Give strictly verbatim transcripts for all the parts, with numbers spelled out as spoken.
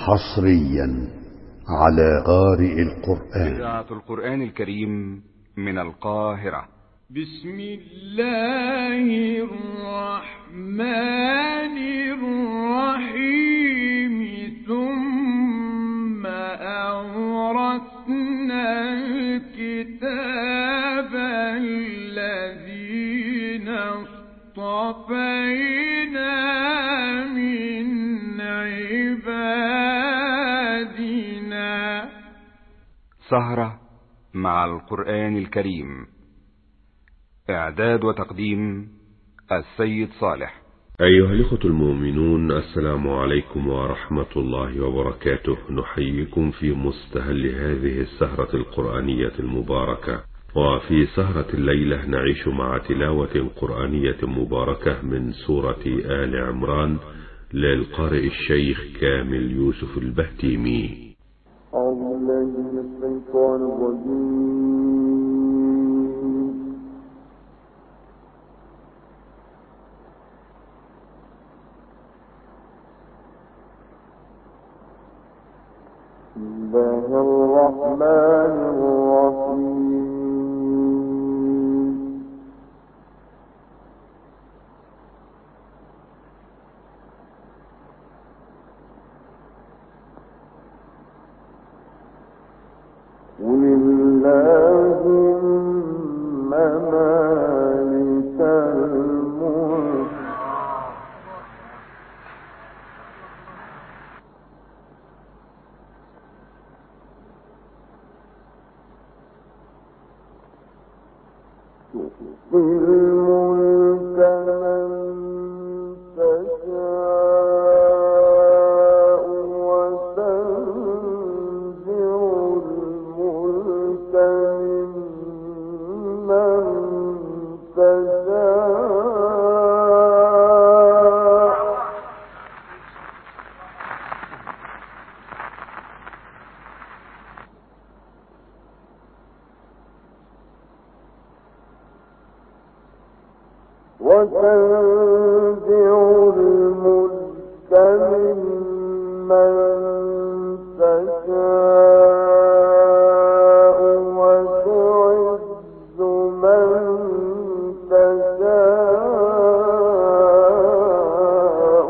حصريا على قارئ القرآن. إذاعة القرآن الكريم من القاهرة. بسم الله الرحمن الرحيم. ثم أورثنا الكتاب الذين اصطفينا من عبادنا. سهرة مع القرآن الكريم. إعداد وتقديم السيد صالح. أيها الإخوة المؤمنون، السلام عليكم ورحمة الله وبركاته. نحييكم في مستهل هذه السهرة القرآنية المباركة. وفي سهرة الليلة نعيش مع تلاوة قرآنية مباركة من سورة آل عمران للقارئ الشيخ كامل يوسف البهتيمي. أعوذ بالله من الشيطان الرجيم. بسم الله الرحمن الرحيم. قل اللهم مالك الملك تؤتي الملك من تشاء وتنزع الملك ممن تشاء وتنزع الملك ممن تشاء وتعز من تشاء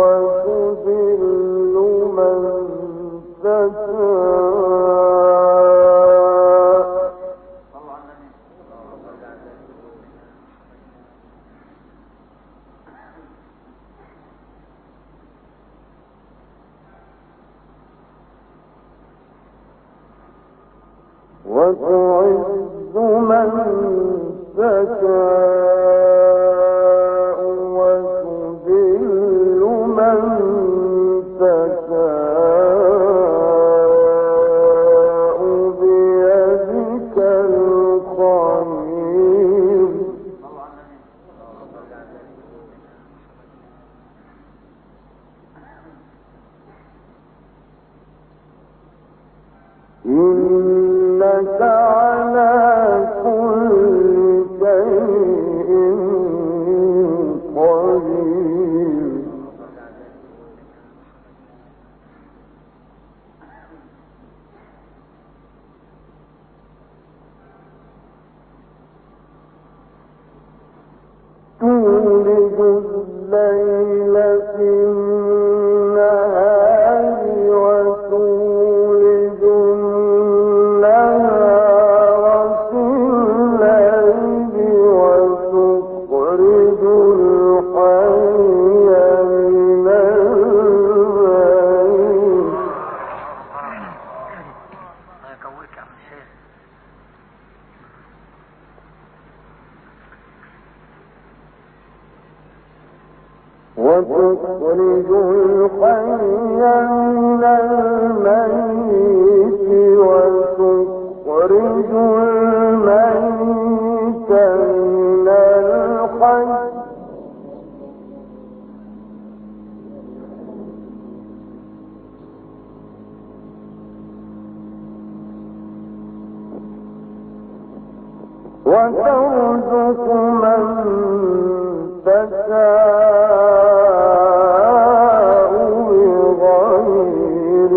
وتذل من تشاء. وتعز من تشاء وتذل من تشاء بيدك الخير. إنك على كل شيء قدير. تولج الليل في النهار وتولج النهار في الليل وتخرج الحي من الميت. وتخرج الحي من الميت وتخرج الميت من الحي. وترزق من تشاء بغير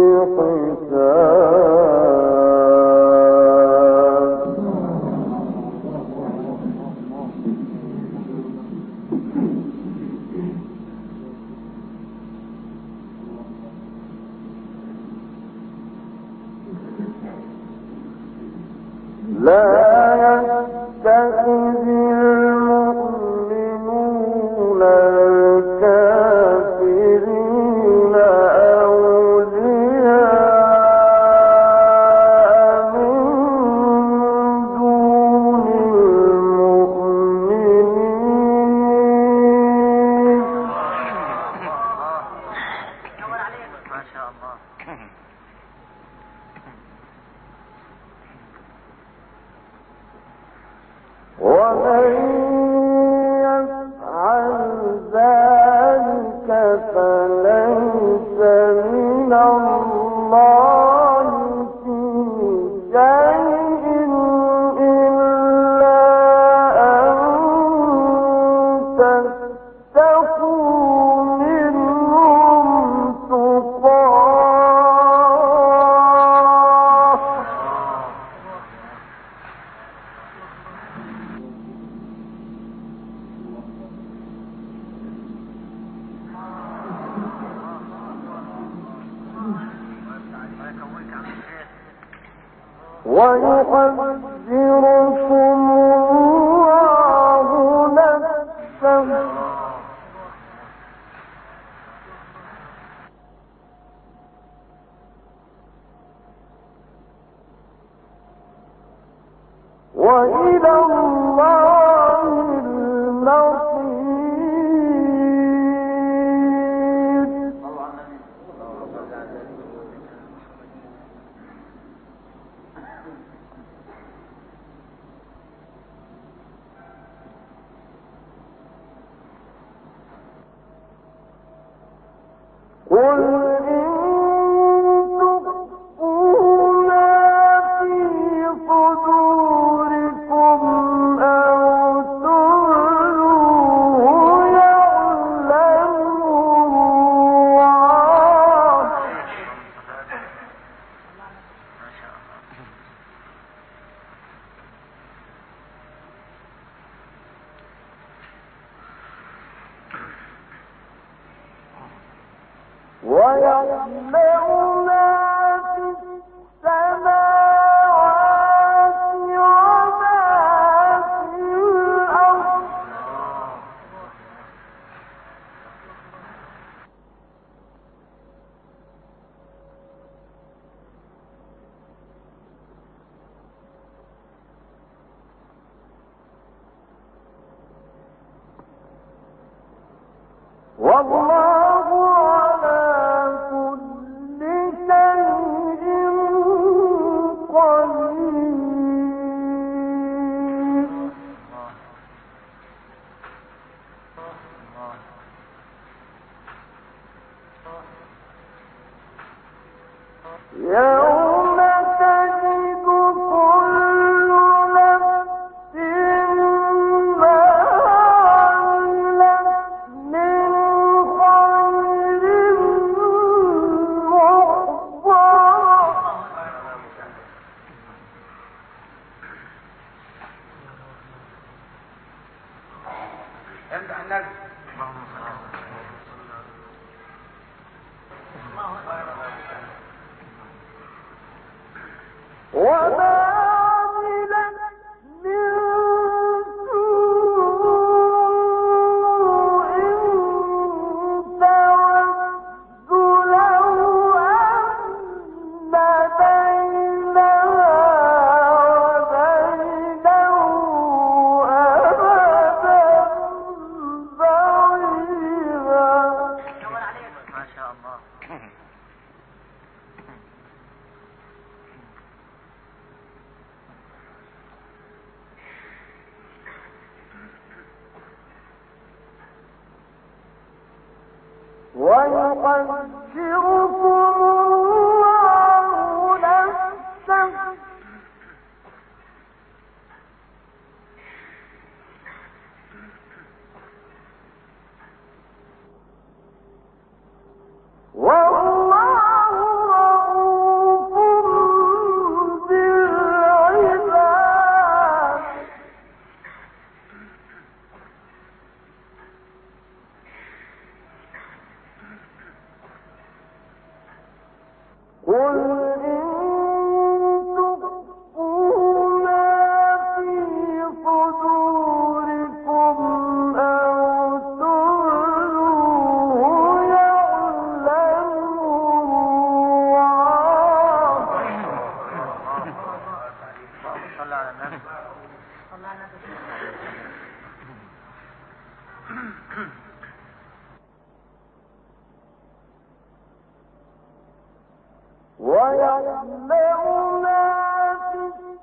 ويعلم ما في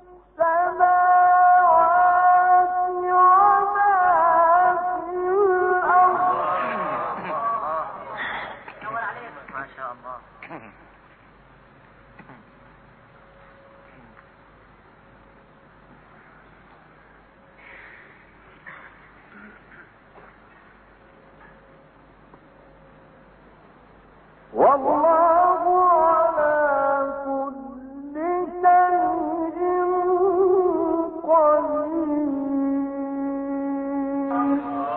السماوات وما في الأرض. ما شاء الله. والله على كل شيء قدير.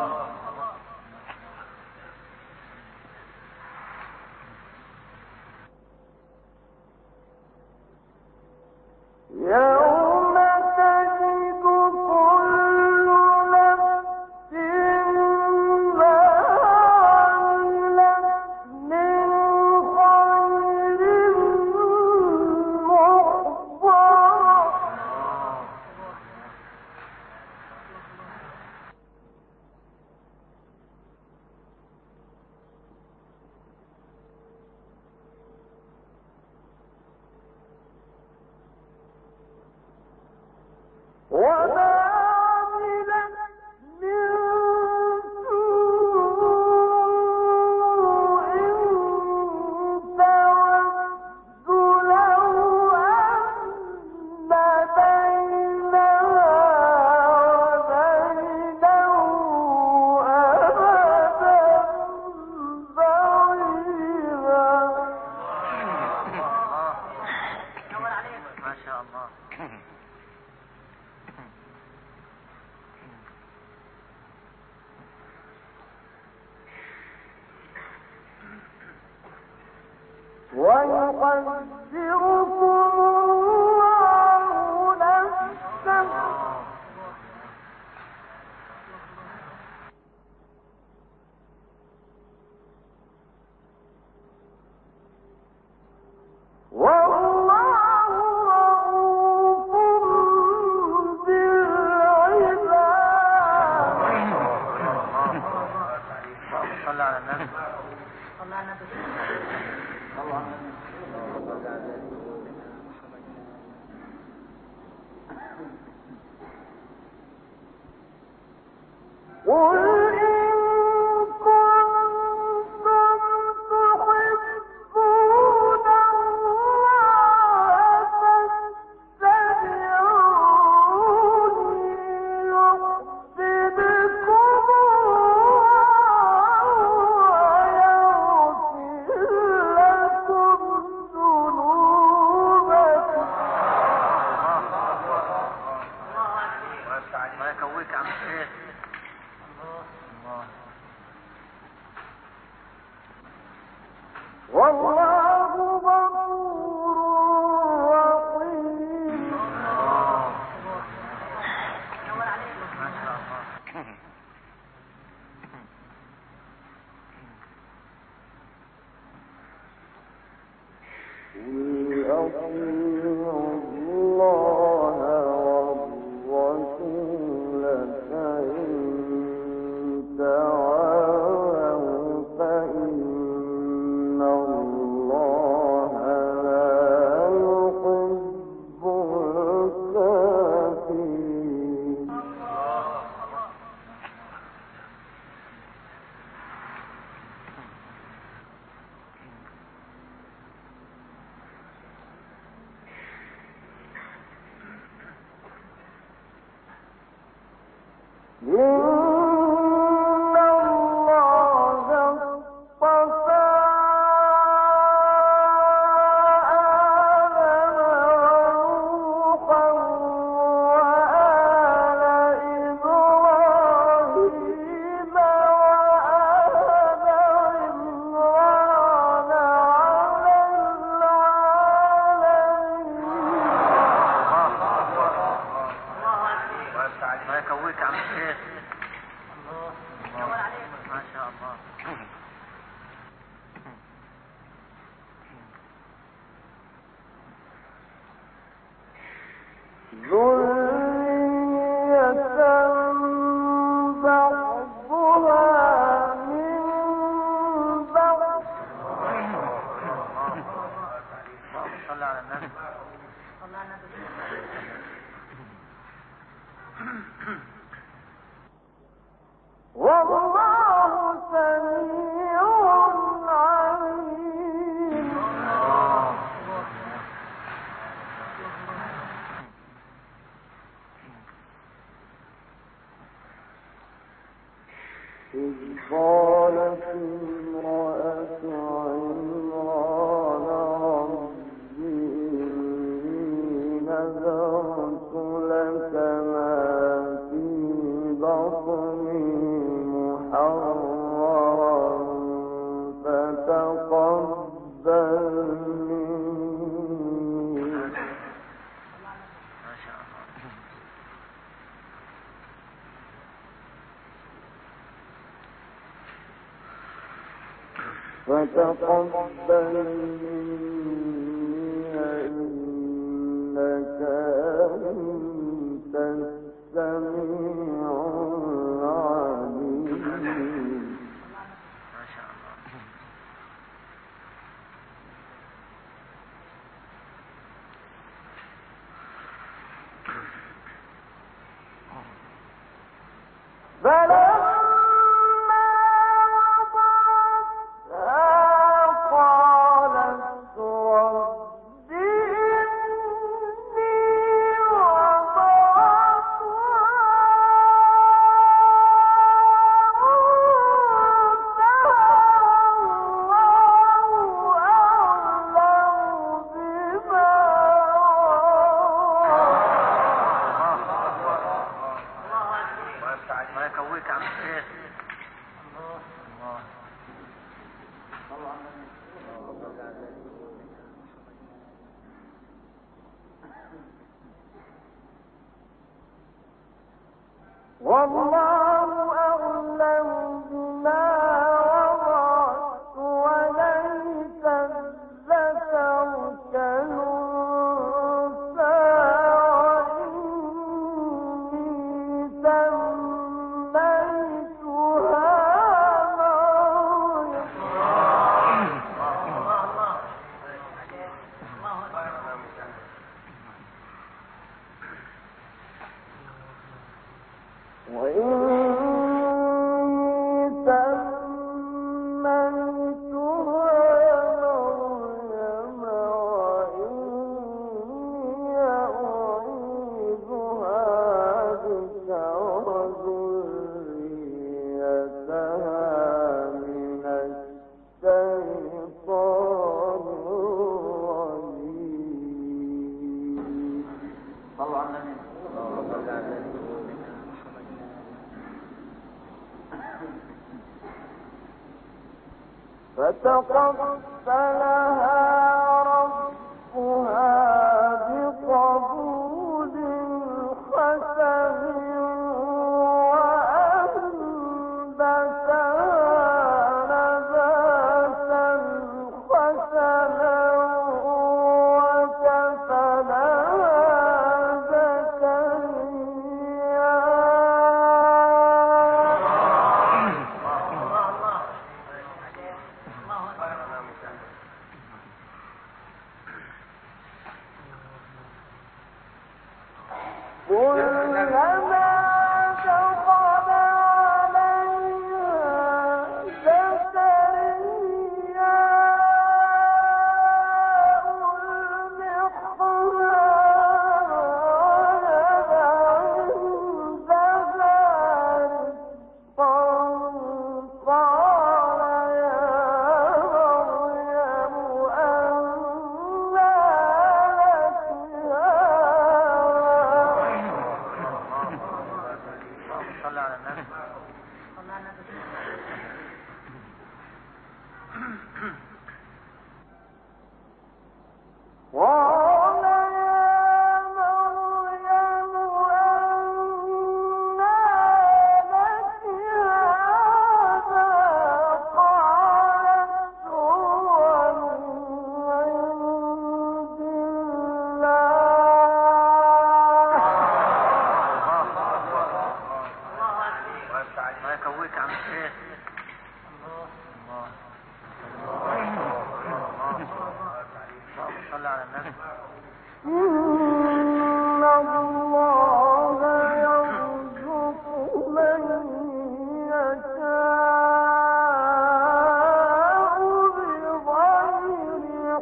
يوم تجد كل نفس ما عملت من خير محضرا. وما عملت من سوء تود لو أن بينها وبينه أمدا بعيدا. ما شاء الله. ويقدركم الله نفسه. والله رؤوف بالعباد. صلى على النبي. صلى على النبي. قل إن كنتم تحبون الله فاتبعوني يحببكم الله ويغفر لكم ذنوبكم. ما يكويك عم الشيخ. والله غفور رحيم. ما شاء الله. قل أطيعوا الله والرسول فإن تعاونوا فإن الله لا يحب الكافرين. إن الله اصطفى آدم ونوحا وآل إبراهيم وآل عمران على العالمين. ما يكويك عم الشيخ. ما شاء الله. ذرية بعضها من بعض. صلى على النبي. صلى على النبي. والله سميع عليم. إذ قالت امرأة عمران رب إني نذرت لك ما في بطني محررا فتقبل مني. ما شاء الله. فتقبل مني إنك أنت السميع العليم. ما شاء الله. فلما وضعتها قالت رب إني وضعتها أنثى والله أعلم بما الله يكويك يا عم الشيخ. الله والله أعلم بما وضعت وليس الذكر كالأنثى وإني سميتها مريم. وإني سميتها مريم وإني أعيذها بك وذريتها من الشيطان الرجيم. صلوا على النبي. فتقبلها ربها بقبول حسن وأنبتها نباتا حسنا وكفلها زكريا. كلما دخل عليها زكريا المحراب صلى على النبي. إن الله يرزق من يشاء بغير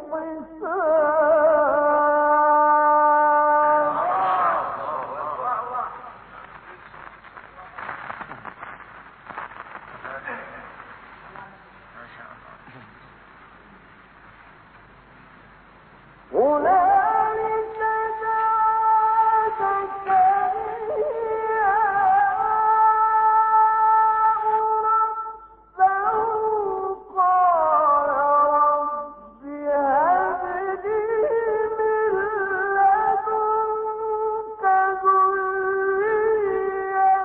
حساب. هنالك دعا زكريا ربه قال رب هب لي من لدنك ذرية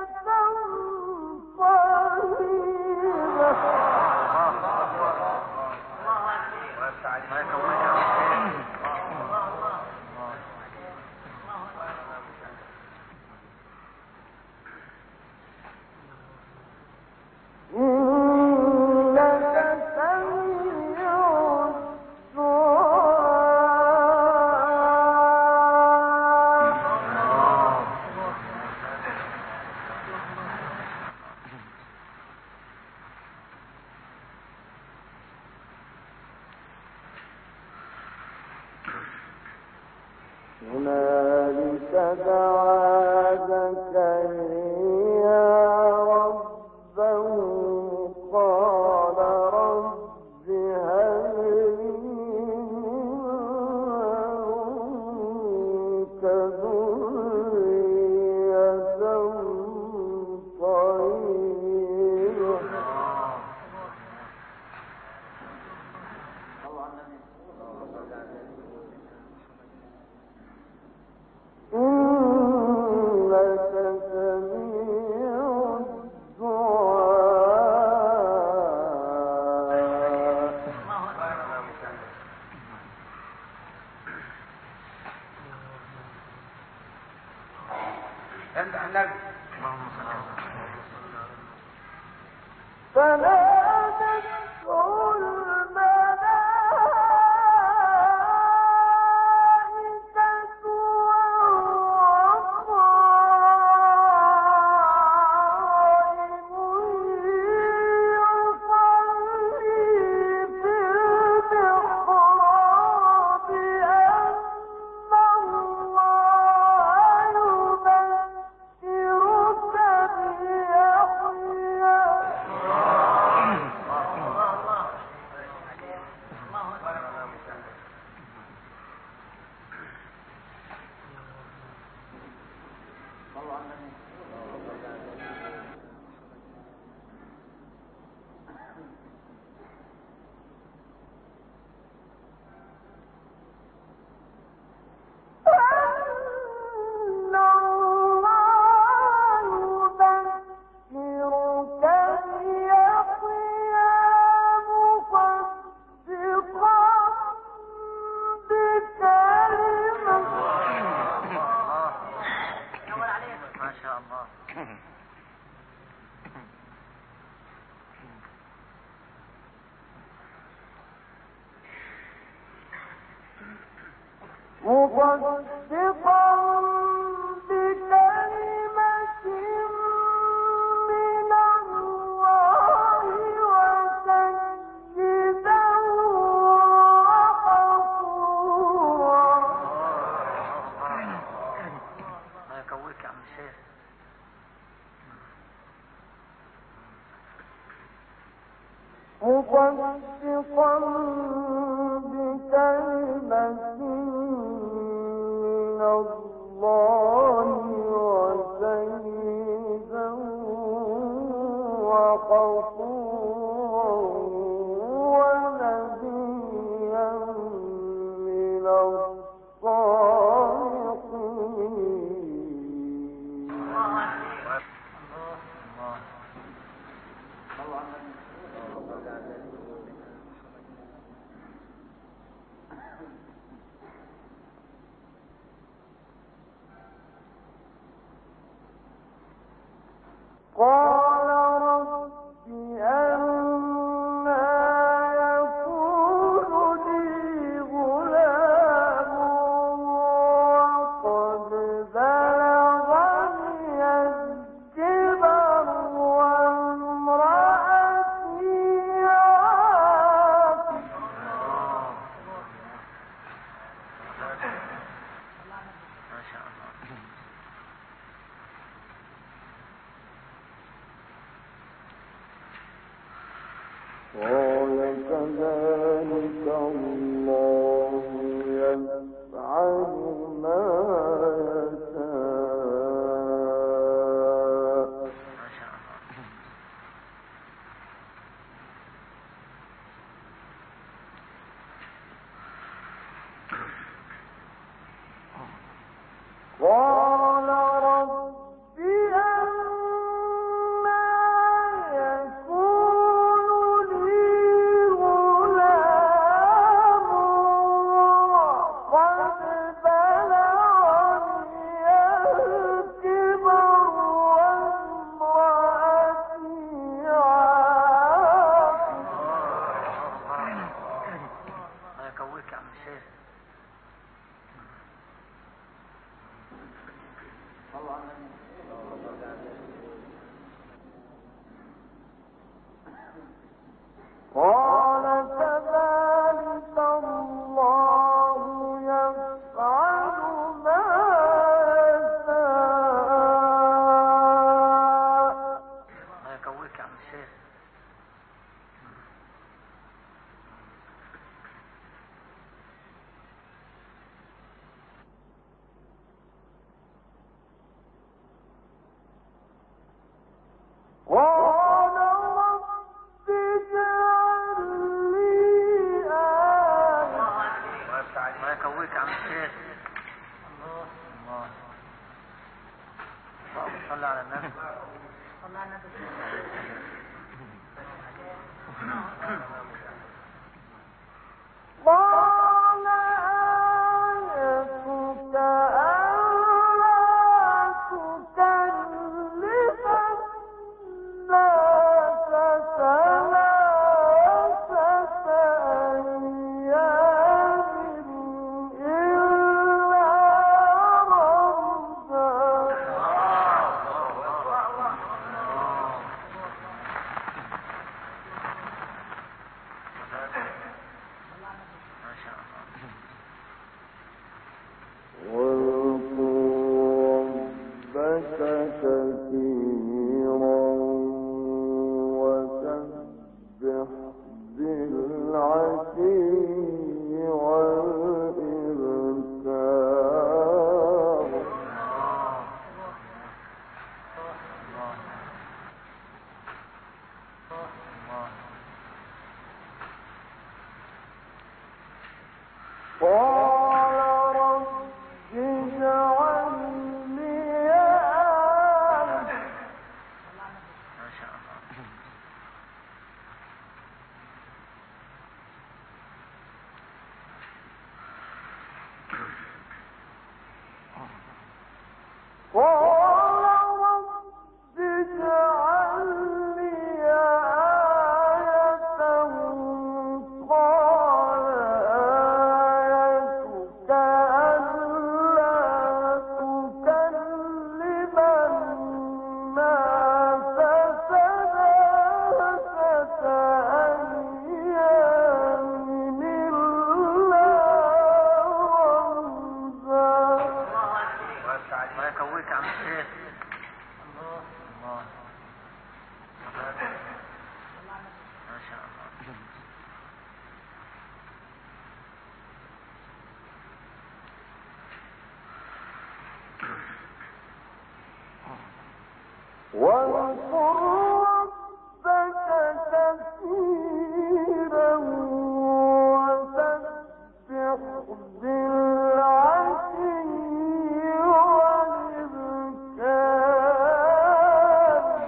هنالك دعا زكريا ربه قال رب هب لي منك ذرية طيبة. إنك سميع الدعاء. فنادته الملائكة وهو قائم يصلي في المحراب أن الله يبشرك بيحيى. أن الله يبشرك بيحيى مصدقا بكلمة ما شاء الله. مصدقا بكلمة من الله وسيدا وحصورا. الله يقويك يا عم الشيخ. مصدقا بكلمة من الله وسيدا وحصورا ونبيا من الصالحين. كذلك الله يفعل ما يشاء. قال رب أنى يكون لي غلام وقد بلغني الكبر وامرأتي عاقر. الله يقويك يا عم الشيخ. قال كذلك الله يفعل ما يشاء. الله يقويك يا عم الشيخ. قال رب اجعل لي آية. الله يقويك يا عم الشيخ. الله الله. اللهم صل على النبي. صل على النبي. قال آيتك ألا تكلم الناس ثلاثة أيام إلا رمزا. ما شاء الله. واذكر ربك كثيرا وسبح بالعشي والإبكار. قال رب اجعل لي آية. ما شاء الله. قال رب اجعل لي آية. قال آيتك ألا تكلم الناس ثلاثة أيام إلا رمزا. الله يقويك يا عم الشيخ. الله الله. ما شاء الله. واذكر ربك كثيرا وسبح بالعشي والإبكار.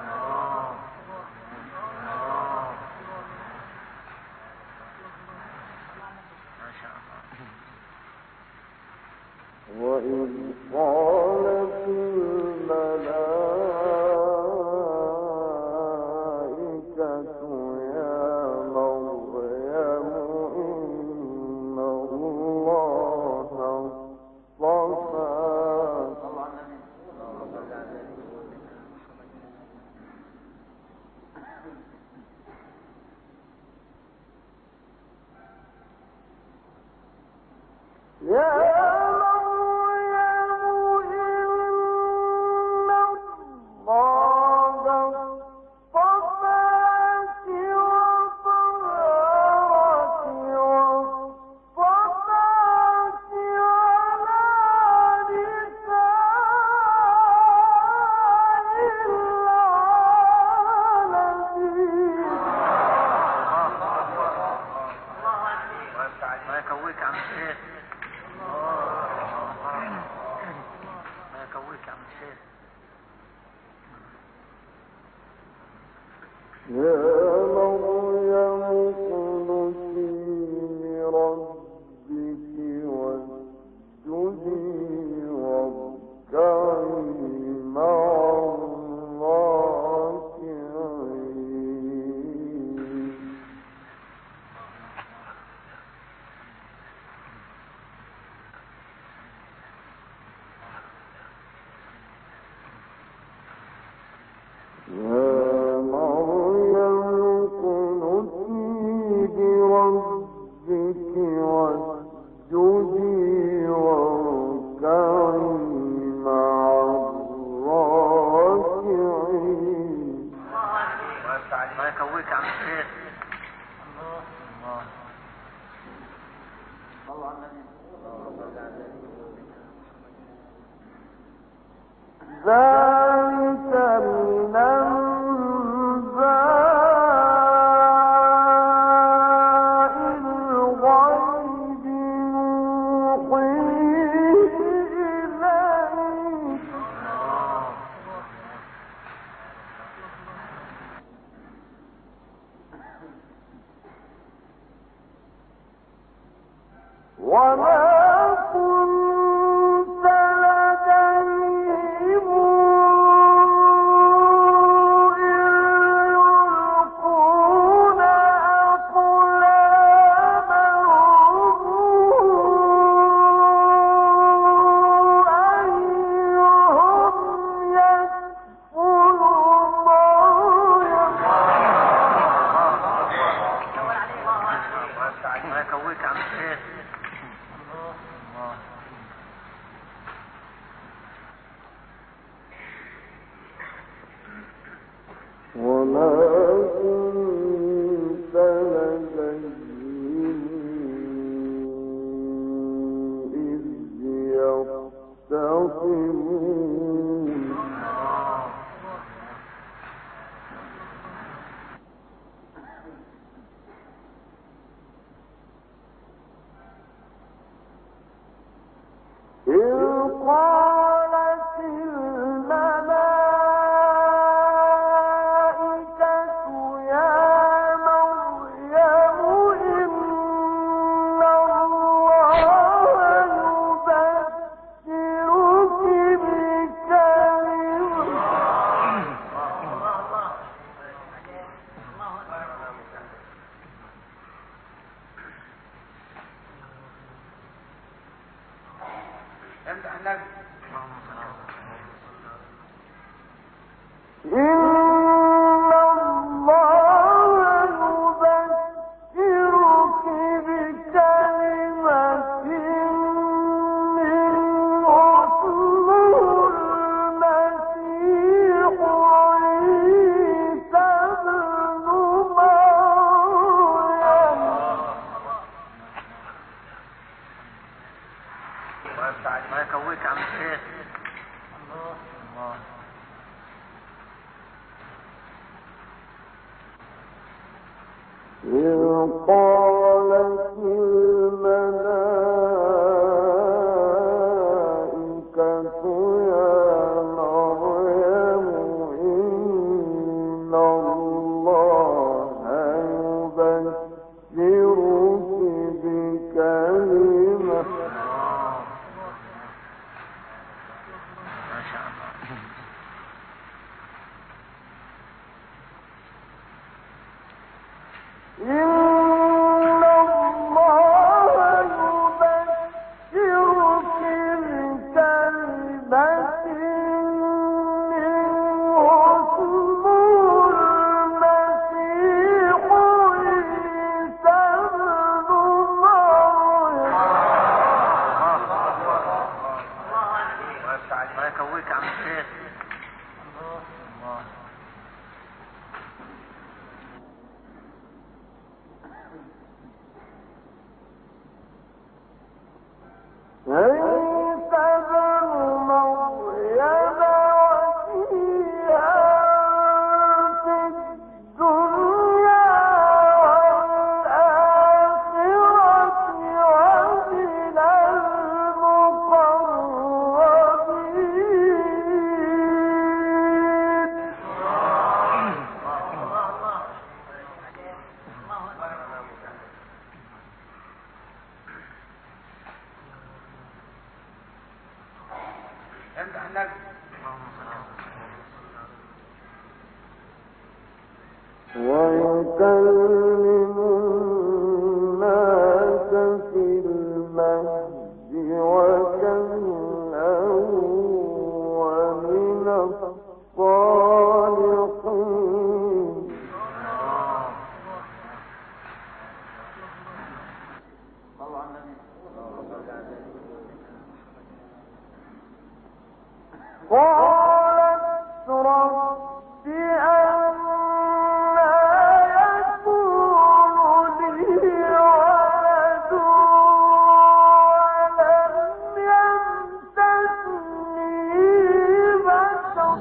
ما شاء الله. وإذ قالت الملائكة يا مريم إن الله اصطفاك. يا مريم إن الله اصطفاك وطهرك الشيخ. الله يقويك يا عم الشيخ. يا مريم اقنتي لربك واسجدي واركعي مع الراكعين. يا ذلك من أنباء الغيب نوحيه إليك. وما كنت لديهم إذ يلقون أقلامهم أيهم يكفل مريم. الله يقويك يا عم الشيخ. وما كنت لديهم إذ يختصمون. إذ قالت الملائكة يا مريم إن الله يبشرك بكلمة. امدح النبي. إن الله يبشرك بكلمة منه اسمه المسيح عيسى ابن مريم. الله يقويك يا عم الشيخ. الله. إذ قالت الملائكة يا مريم إن الله يبشرك بكلمة. ما شاء الله. إن الله يبشرك بكلمة منه اسمه المسيح عيسى ابن مريم. الله يقويك يا عم الشيخ. الله. عيسى ابن مريم وجيها في الدنيا والآخرة ومن ويكلم الناس في المهد وكهلا ومن الصالحين قالت رب أنى يكون لي ولد ولم يمسسني بشر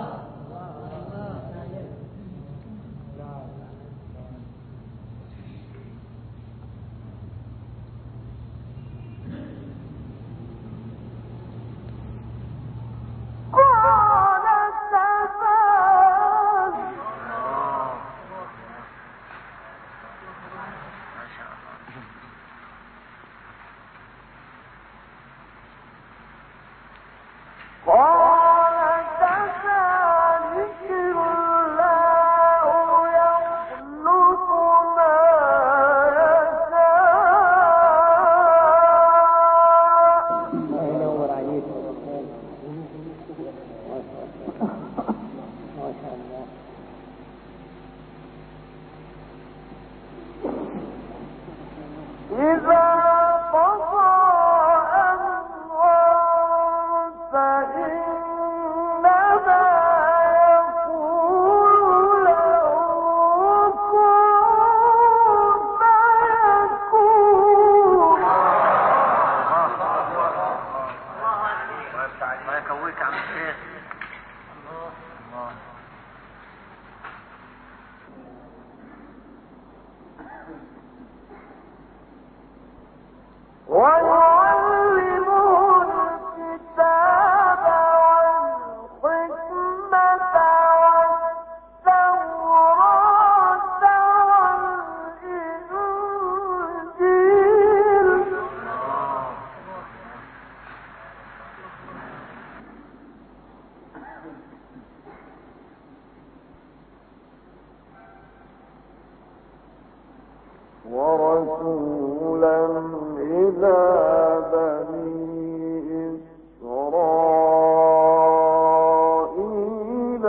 ورسولا إلى بني إسرائيل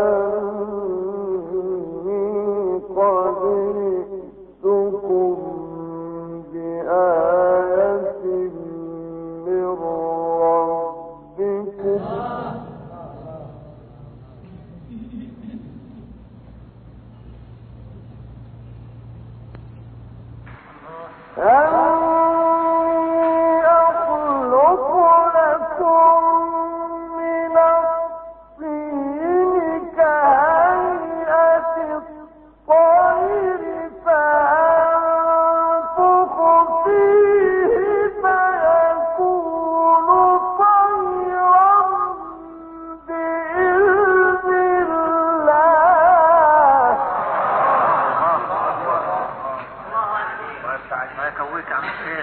أني قد جئتكم بآية من ربكم أني أخلق لكم من الطين كهيئة الطير فأنفخ فيه فيكون طيرا بإذن الله. ما يكويك عم الشيخ.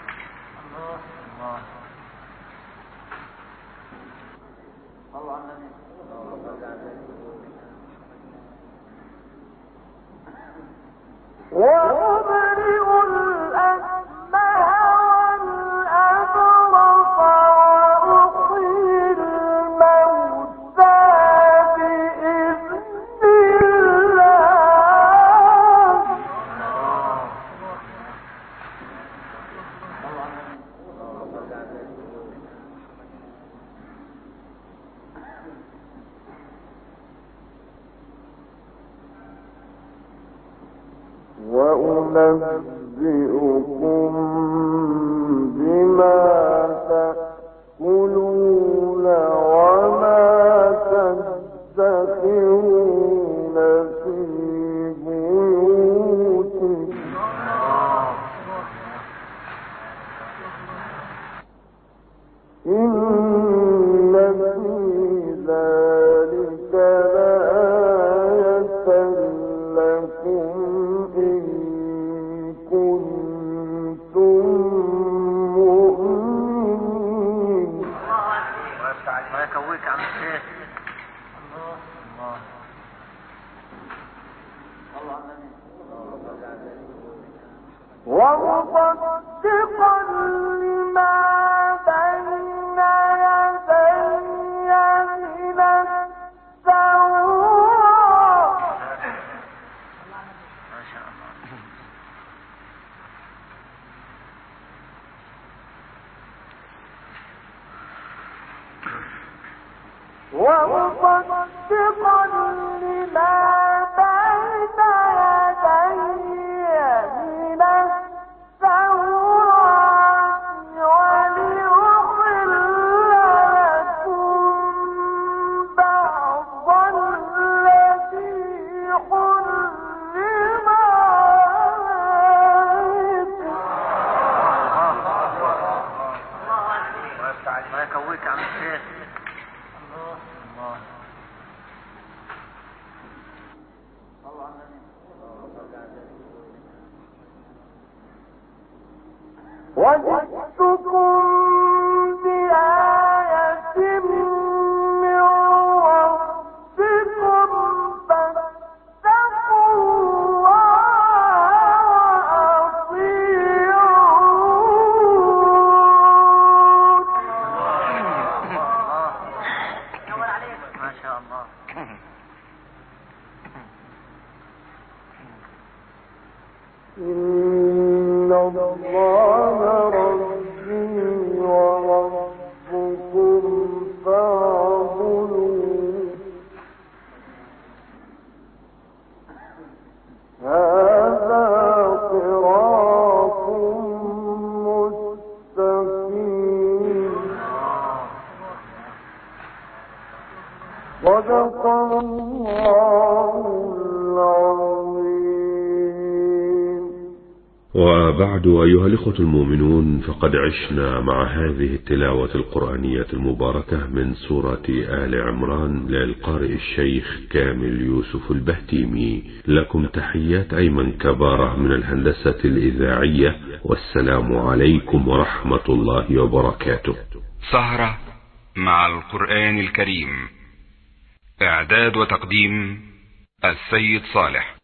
الله الله وأبرئ الأكمه والأبرص وأحيي الموتى بإذن الله. وأنبئكم بما تأكلون وما تدخرون في بيوتكم إن في ذلك لآية لكم إن كنتم مؤمنين. الله يكويك يا عم الشيخ. الله الله ومصدقا لما بين يدي من التوراة. ما شاء الله. ومصدقا لما بين يدي من التوراة ولأحل لكم بعض الذي حرم عليكم. الله يكويك يا عم الشيخ. وجئتكم بآية من ربكم فاتقوا الله وأطيعون. ما شاء الله. إن الله ربي وربكم فاعبدوه. هذا صراط مستقيم. صدق الله العظيم. وبعد أيها الإخوة المؤمنون، فقد عشنا مع هذه التلاوة القرآنية المباركة من سورة آل عمران للقارئ الشيخ كامل يوسف البهتيمي. لكم تحيات أيمن كبارة من الهندسة الإذاعية، والسلام عليكم ورحمة الله وبركاته. سهرة مع القرآن الكريم، إعداد وتقديم السيد صالح.